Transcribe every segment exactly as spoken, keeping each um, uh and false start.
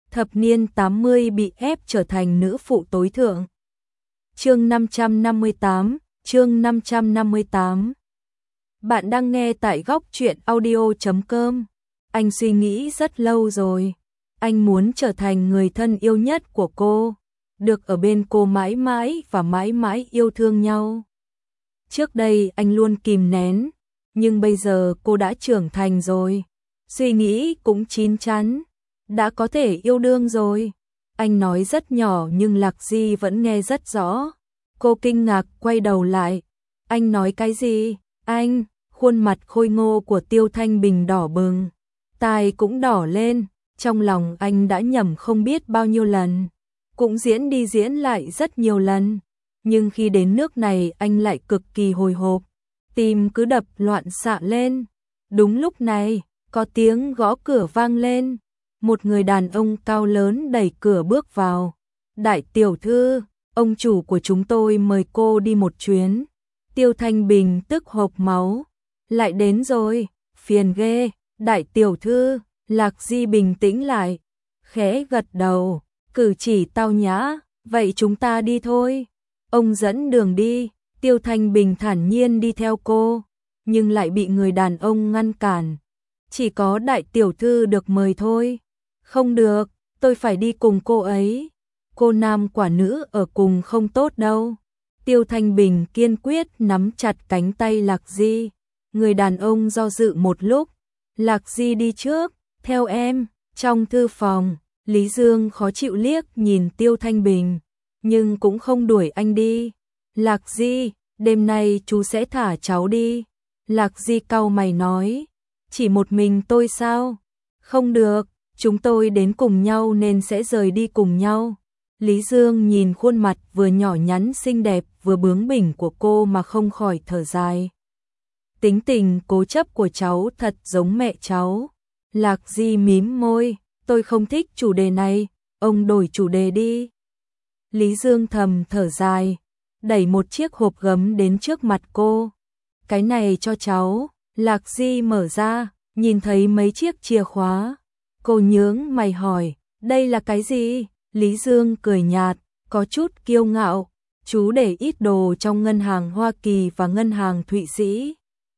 thập niên tám mươi bị ép trở thành nữ phụ tối thượng. Chương năm trăm năm mươi tám, chương năm trăm năm mươi tám. Bạn đang nghe tại góc truyện audio chấm com. Anh suy nghĩ rất lâu rồi. Anh muốn trở thành người thân yêu nhất của cô, được ở bên cô mãi mãi và mãi mãi yêu thương nhau. Trước đây anh luôn kìm nén, nhưng bây giờ cô đã trưởng thành rồi, suy nghĩ cũng chín chắn, đã có thể yêu đương rồi. Anh nói rất nhỏ nhưng Lạc Di vẫn nghe rất rõ. Cô kinh ngạc quay đầu lại. Anh nói cái gì? Anh, khuôn mặt khôi ngô của Tiêu Thanh Bình đỏ bừng, tai cũng đỏ lên, trong lòng anh đã nhẩm không biết bao nhiêu lần, cũng diễn đi diễn lại rất nhiều lần, nhưng khi đến nước này anh lại cực kỳ hồi hộp, tim cứ đập loạn xạ lên. Đúng lúc này, có tiếng gõ cửa vang lên, một người đàn ông cao lớn đẩy cửa bước vào. Đại tiểu thư, ông chủ của chúng tôi mời cô đi một chuyến. Tiêu Thanh Bình tức hộc máu. Lại đến rồi, phiền ghê. Đại tiểu thư, Lạc Di bình tĩnh lại, khẽ gật đầu, cử chỉ tao nhã, vậy chúng ta đi thôi. Ông dẫn đường đi. Tiêu Thanh Bình thản nhiên đi theo cô, nhưng lại bị người đàn ông ngăn cản. Chỉ có đại tiểu thư được mời thôi. Không được, tôi phải đi cùng cô ấy. Cô nam quả nữ ở cùng không tốt đâu. Tiêu Thanh Bình kiên quyết nắm chặt cánh tay Lạc Di. Người đàn ông do dự một lúc. Lạc Di đi trước, theo em. Trong thư phòng, Lý Dương khó chịu liếc nhìn Tiêu Thanh Bình, nhưng cũng không đuổi anh đi. Lạc Di, đêm nay chú sẽ thả cháu đi. Lạc Di cau mày nói. Chỉ một mình tôi sao? Không được, chúng tôi đến cùng nhau nên sẽ rời đi cùng nhau. Lý Dương nhìn khuôn mặt vừa nhỏ nhắn xinh đẹp vừa bướng bỉnh của cô mà không khỏi thở dài. Tính tình cố chấp của cháu thật giống mẹ cháu. Lạc Di mím môi, tôi không thích chủ đề này, ông đổi chủ đề đi. Lý Dương thầm thở dài, đẩy một chiếc hộp gấm đến trước mặt cô. Cái này cho cháu. Lạc Di mở ra, nhìn thấy mấy chiếc chìa khóa. Cô nhướng mày hỏi, đây là cái gì? Lý Dương cười nhạt, có chút kiêu ngạo, chú để ít đồ trong ngân hàng Hoa Kỳ và ngân hàng Thụy Sĩ.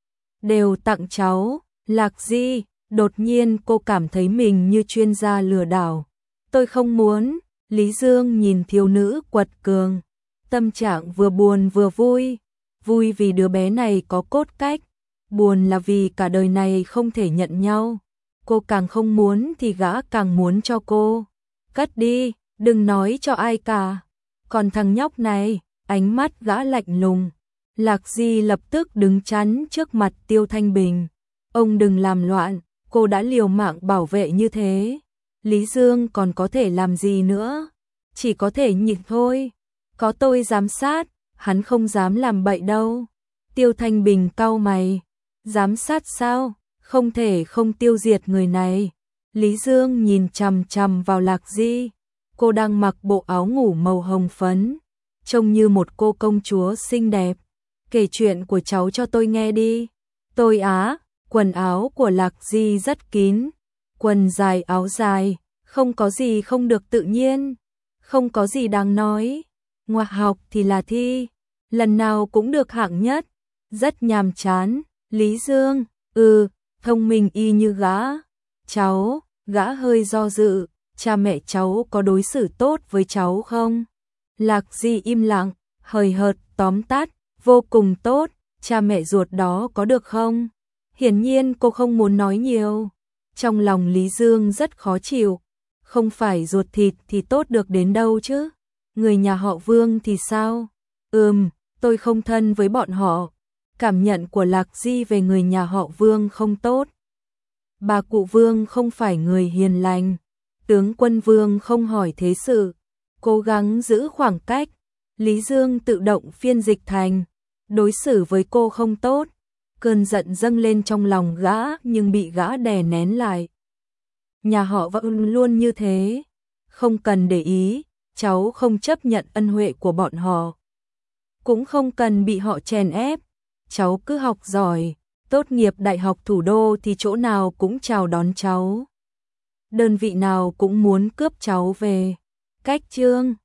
Đều tặng cháu. Lạc Di, đột nhiên cô cảm thấy mình như chuyên gia lừa đảo. Tôi không muốn. Lý Dương nhìn thiếu nữ quật cường, tâm trạng vừa buồn vừa vui. Vui vì đứa bé này có cốt cách, buồn là vì cả đời này không thể nhận nhau. Cô càng không muốn thì gã càng muốn cho cô. Cất đi, đừng nói cho ai cả. Còn thằng nhóc này, ánh mắt gã lạnh lùng. Lạc Di lập tức đứng chắn trước mặt Tiêu Thanh Bình. Ông đừng làm loạn, cô đã liều mạng bảo vệ như thế. Lý Dương còn có thể làm gì nữa? Chỉ có thể nhịn thôi. Có tôi giám sát, hắn không dám làm bậy đâu. Tiêu Thanh Bình cau mày. Giám sát sao? Không thể không tiêu diệt người này. Lý Dương nhìn chằm chằm vào Lạc Di. Cô đang mặc bộ áo ngủ màu hồng phấn, trông như một cô công chúa xinh đẹp. Kể chuyện của cháu cho tôi nghe đi. Tôi á, quần áo của Lạc Di rất kín. Quần dài áo dài, không có gì không được tự nhiên. Không có gì đáng nói. Ngoại học thì là thi, lần nào cũng được hạng nhất. Rất nhàm chán. Lý Dương, ừ, thông minh y như gã. Cháu, gã hơi do dự, cha mẹ cháu có đối xử tốt với cháu không? Lạc Di im lặng, hời hợt tóm tắt, vô cùng tốt. Cha mẹ ruột đó có được không? Hiển nhiên cô không muốn nói nhiều. Trong lòng Lý Dương rất khó chịu. Không phải ruột thịt thì tốt được đến đâu chứ. Người nhà họ Vương thì sao? Ừm, tôi không thân với bọn họ. Cảm nhận của Lạc Di về người nhà họ Vương không tốt. Bà cụ Vương không phải người hiền lành. Tướng quân Vương không hỏi thế sự, cố gắng giữ khoảng cách. Lý Dương tự động phiên dịch thành, đối xử với cô không tốt. Cơn giận dâng lên trong lòng gã nhưng bị gã đè nén lại. Nhà họ vẫn luôn như thế, không cần để ý, cháu không chấp nhận ân huệ của bọn họ. Cũng không cần bị họ chèn ép, cháu cứ học giỏi, tốt nghiệp đại học thủ đô thì chỗ nào cũng chào đón cháu. đơn vị nào cũng muốn cướp cháu về. Cách chương